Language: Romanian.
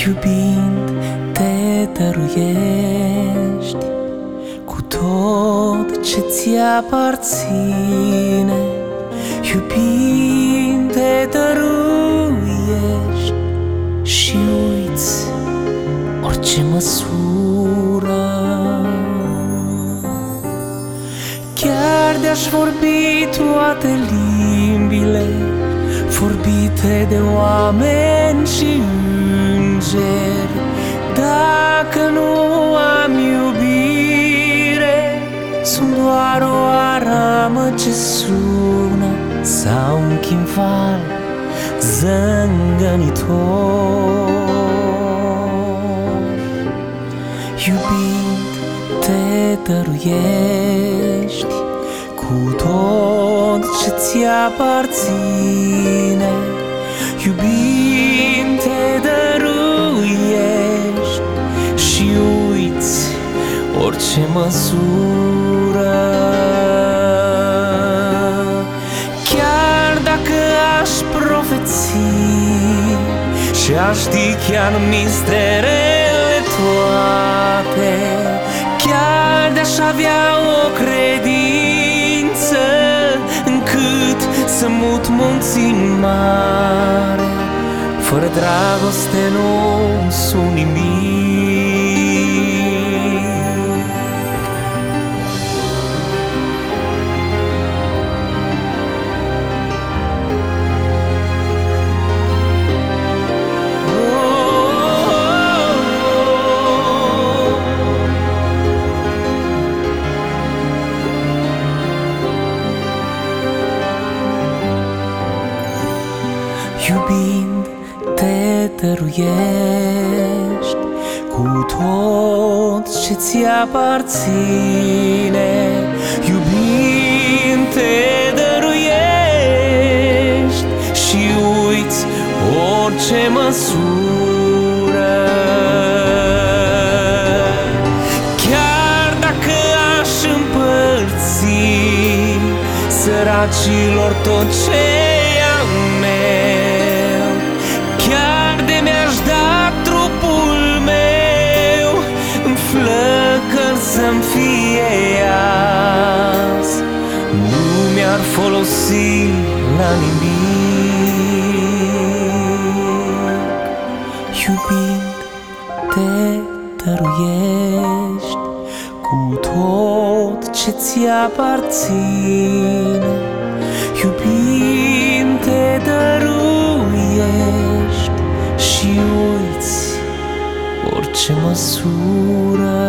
Iubind te dăruiești cu tot ce ți aparține. Iubind te dăruiești și uiți orice măsură. Chiar de-aș vorbi toate limbile vorbite de oameni și îngeri, dacă nu am iubire, sunt doar o aramă ce sună sau un chimval zângănitor. Iubind te dăruiești cu tot ce ți aparține. Iubind te dăruiești și uiți orice măsură. Chiar dacă aș profeți și aș ști chiar misterele toate, chiar de-aș avea o credință încât să mut munții în mare, fără dragoste nu sunt nimic. Iubind te dăruiești cu tot ce ți aparține. Iubind te dăruiești și uiți orice măsură. Chiar dacă aș împărți săracilor tot ce am meu, chiar de mi-aș da trupul meu în flăcări să-mi fie azi, nu mi-ar folosi la nimic. Iubind te dăruiești cu tot ce ți aparține. Iubind te dăruiești și uiți orice măsură.